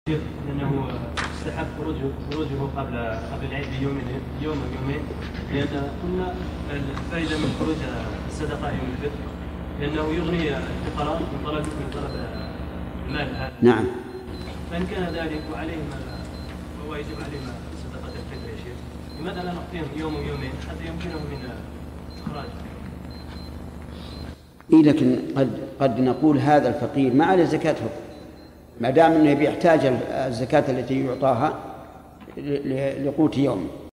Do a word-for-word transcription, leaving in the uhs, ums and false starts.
لأنه استحب خروجه خروجه قبل قبل العيد بيوم يوم أو يومين، لأن قلنا الفائدة من خروج الصدقة يوم الفطر لأنه يغني الفقراء من طلب من طلب المال هذا. نعم. فإن كان ذلك وعليهم وهو يجب عليهم صدقة الفطر يا شيخ، لماذا لا نعطيهم يوم ويومين حتى يمكنهم من إخراج؟ إيه لكن قد قد نقول هذا الفقير ما عليه زكاة فطر، ما دام أنه يحتاج الزكاة التي يعطاها لقوت يومه.